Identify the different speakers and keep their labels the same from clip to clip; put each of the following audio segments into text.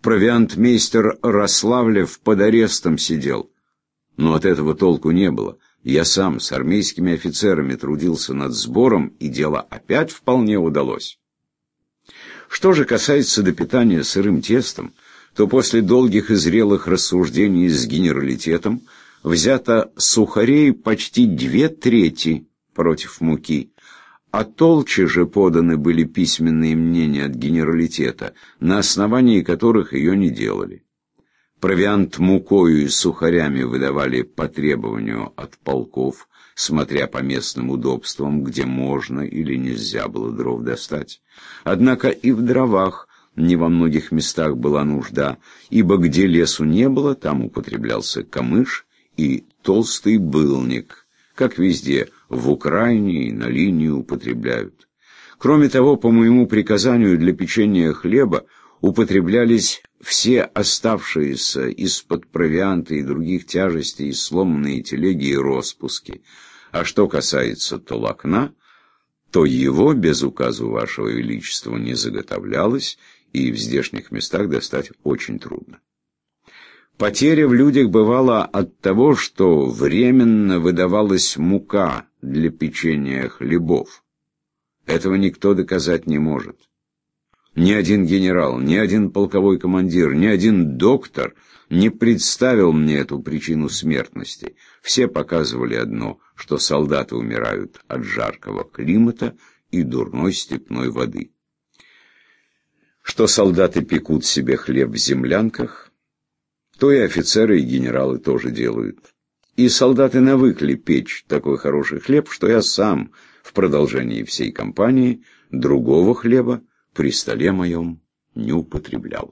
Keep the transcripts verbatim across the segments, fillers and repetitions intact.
Speaker 1: Провиантмейстер Рославлев под арестом сидел. Но от этого толку не было. Я сам с армейскими офицерами трудился над сбором, и дело опять вполне удалось. Что же касается до питания сырым тестом, то после долгих и зрелых рассуждений с генералитетом взято сухарей почти две трети против муки, а толще же поданы были письменные мнения от генералитета, на основании которых ее не делали. Провиант мукою и сухарями выдавали по требованию от полков, смотря по местным удобствам, где можно или нельзя было дров достать. Однако и в дровах не во многих местах была нужда, ибо где лесу не было, там употреблялся камыш и толстый былник, как везде, в Украине и на линии употребляют. Кроме того, по моему приказанию для печения хлеба употреблялись все оставшиеся из-под провианта и других тяжестей сломанные телеги и роспуски. А что касается толокна, то его без указа вашего величества не заготовлялось, и в здешних местах достать очень трудно. Потеря в людях бывала от того, что временно выдавалась мука для печения хлебов. Этого никто доказать не может. Ни один генерал, ни один полковой командир, ни один доктор не представил мне эту причину смертности. Все показывали одно, что солдаты умирают от жаркого климата и дурной степной воды. Что солдаты пекут себе хлеб в землянках, то и офицеры и генералы тоже делают. И солдаты навыкли печь такой хороший хлеб, что я сам в продолжении всей кампании другого хлеба при столе моем не употреблял.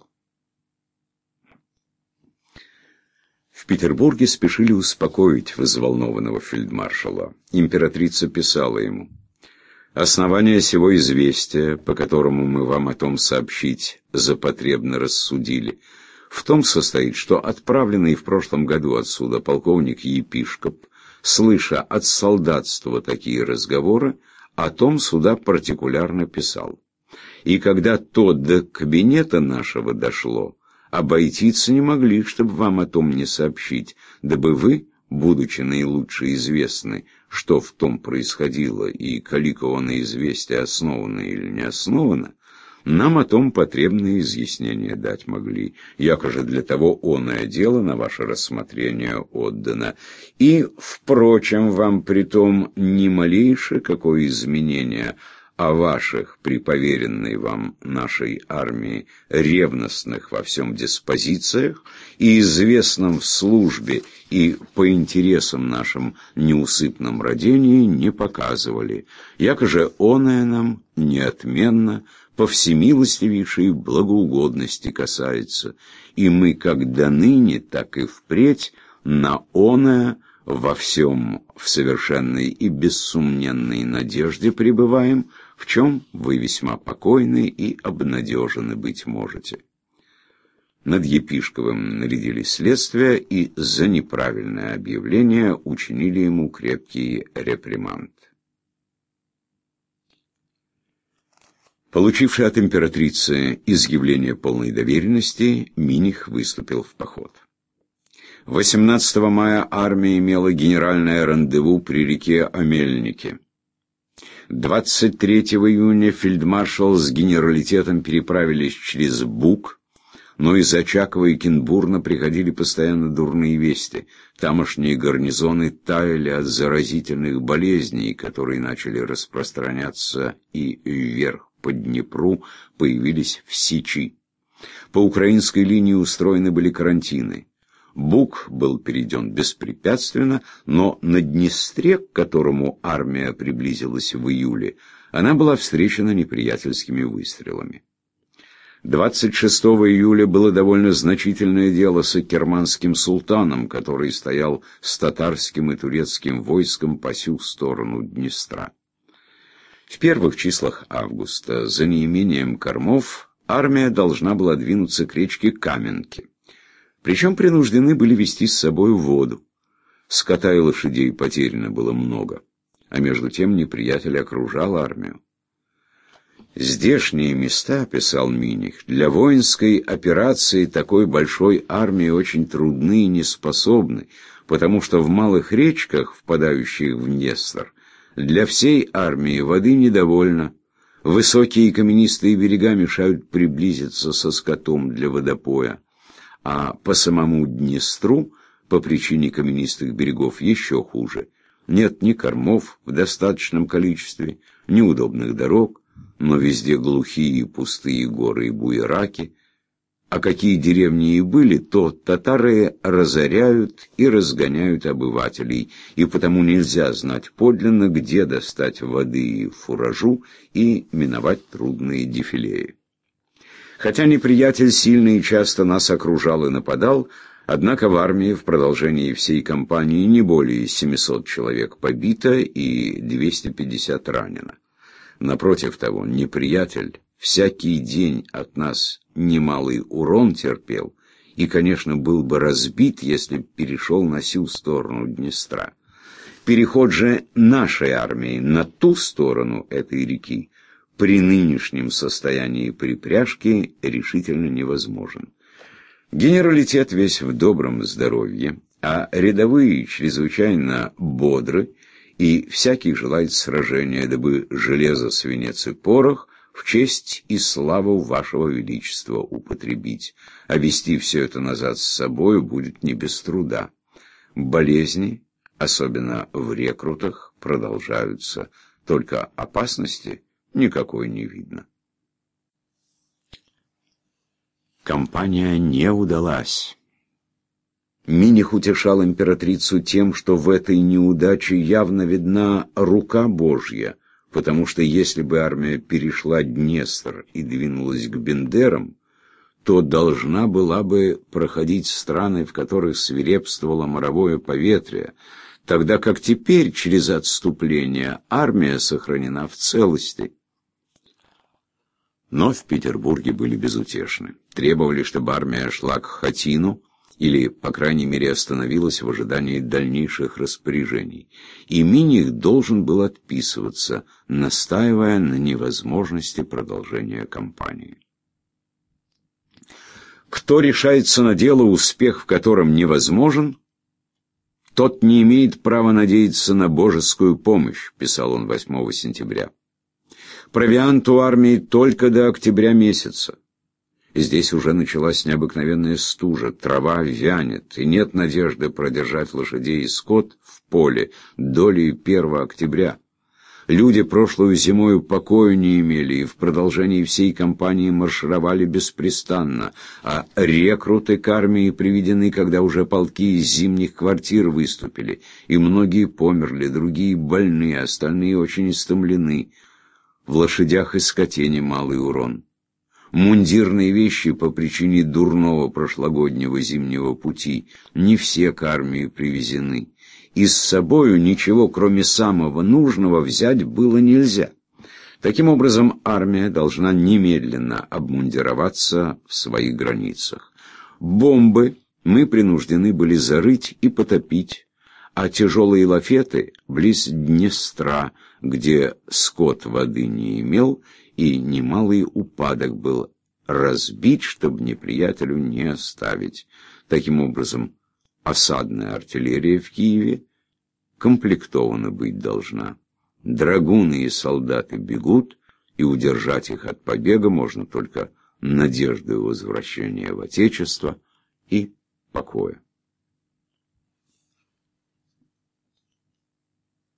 Speaker 1: В Петербурге спешили успокоить взволнованного фельдмаршала. Императрица писала ему: «Основание сего известия, по которому мы вам о том сообщить запотребно рассудили, в том состоит, что отправленный в прошлом году отсюда полковник Епишкоп, слыша от солдатства такие разговоры, о том сюда партикулярно писал. И когда то до кабинета нашего дошло, обойтиться не могли, чтобы вам о том не сообщить, дабы вы, будучи наилучше известны, что в том происходило и колико на известие основано или не основано, нам о том потребные изъяснения дать могли, якоже для того оное дело на ваше рассмотрение отдано. И, впрочем, вам притом ни малейшее какое изменение о ваших, при поверенной вам нашей армии, ревностных во всем диспозициях и известном в службе и по интересам нашим неусыпном родении не показывали, якоже оное нам неотменно по всемилостивейшей благоугодности касается, и мы как до ныне, так и впредь на оное во всем в совершенной и бессумненной надежде пребываем, в чем вы весьма покойны и обнадежены быть можете». Над Епишковым нарядили следствие и за неправильное объявление учинили ему крепкий реприманд. Получивший от императрицы изъявление полной доверенности, Миних выступил в поход. восемнадцатого мая армия имела генеральное рандеву при реке Омельнике. двадцать третьего июня фельдмаршал с генералитетом переправились через Буг, но из Очакова и Кенбурна приходили постоянно дурные вести. Тамошние гарнизоны таяли от заразительных болезней, которые начали распространяться и вверх по Днепру, появились в Сичи. По украинской линии устроены были карантины. Буг был перейден беспрепятственно, но на Днестре, к которому армия приблизилась в июле, она была встречена неприятельскими выстрелами. двадцать шестого июля было довольно значительное дело с акерманским султаном, который стоял с татарским и турецким войском по сю сторону Днестра. В первых числах августа, за неимением кормов, армия должна была двинуться к речке Каменке. Причем принуждены были везти с собой воду. Скота и лошадей потеряно было много, а между тем неприятель окружал армию. «Здешние места, — писал Миних, — для воинской операции такой большой армии очень трудны и неспособны, потому что в малых речках, впадающих в Днестр, для всей армии воды недовольно. Высокие каменистые берега мешают приблизиться со скотом для водопоя, а по самому Днестру, по причине каменистых берегов, еще хуже. Нет ни кормов в достаточном количестве, ни удобных дорог, но везде глухие пустые горы и буераки. А какие деревни и были, то татары разоряют и разгоняют обывателей, и потому нельзя знать подлинно, где достать воды и фуражу и миновать трудные дефилеи. Хотя неприятель сильно и часто нас окружал и нападал, однако в армии в продолжении всей кампании не более семисот человек побито и двести пятьдесят ранено. Напротив того, неприятель всякий день от нас немалый урон терпел и, конечно, был бы разбит, если б перешел на сию сторону Днестра. Переход же нашей армии на ту сторону этой реки при нынешнем состоянии припряжки решительно невозможен. Генералитет весь в добром здоровье, а рядовые чрезвычайно бодры, и всякий желает сражения, дабы железо, свинец и порох в честь и славу вашего величества употребить, а вести все это назад с собою будет не без труда. Болезни, особенно в рекрутах, продолжаются, только опасности никакой не видно. Кампания не удалась. Миних утешал императрицу тем, что в этой неудаче явно видна рука Божья, потому что если бы армия перешла Днестр и двинулась к Бендерам, то должна была бы проходить страны, в которых свирепствовало моровое поветрие, тогда как теперь через отступление армия сохранена в целости. Но в Петербурге были безутешны. Требовали, чтобы армия шла к Хатину, или, по крайней мере, остановилась в ожидании дальнейших распоряжений. И Миних должен был отписываться, настаивая на невозможности продолжения кампании. «Кто решается на дело, успех в котором невозможен, тот не имеет права надеяться на божескую помощь», — писал он восьмого сентября. «Провиант у армии только до октября месяца. Здесь уже началась необыкновенная стужа, трава вянет, и нет надежды продержать лошадей и скот в поле долей первого октября. Люди прошлую зимою покою не имели и в продолжении всей кампании маршировали беспрестанно, а рекруты к армии приведены, когда уже полки из зимних квартир выступили, и многие померли, другие больны, остальные очень истомлены. В лошадях и скоте малый урон. Мундирные вещи по причине дурного прошлогоднего зимнего пути не все к армии привезены, и с собою ничего, кроме самого нужного, взять было нельзя. Таким образом, армия должна немедленно обмундироваться в своих границах. Бомбы мы принуждены были зарыть и потопить, а тяжелые лафеты близ Днестра, где скот воды не имел, и немалый упадок был, разбить, чтобы неприятелю не оставить. Таким образом, осадная артиллерия в Киеве комплектована быть должна. Драгуны и солдаты бегут, и удержать их от побега можно только надеждой возвращения в Отечество и покоя.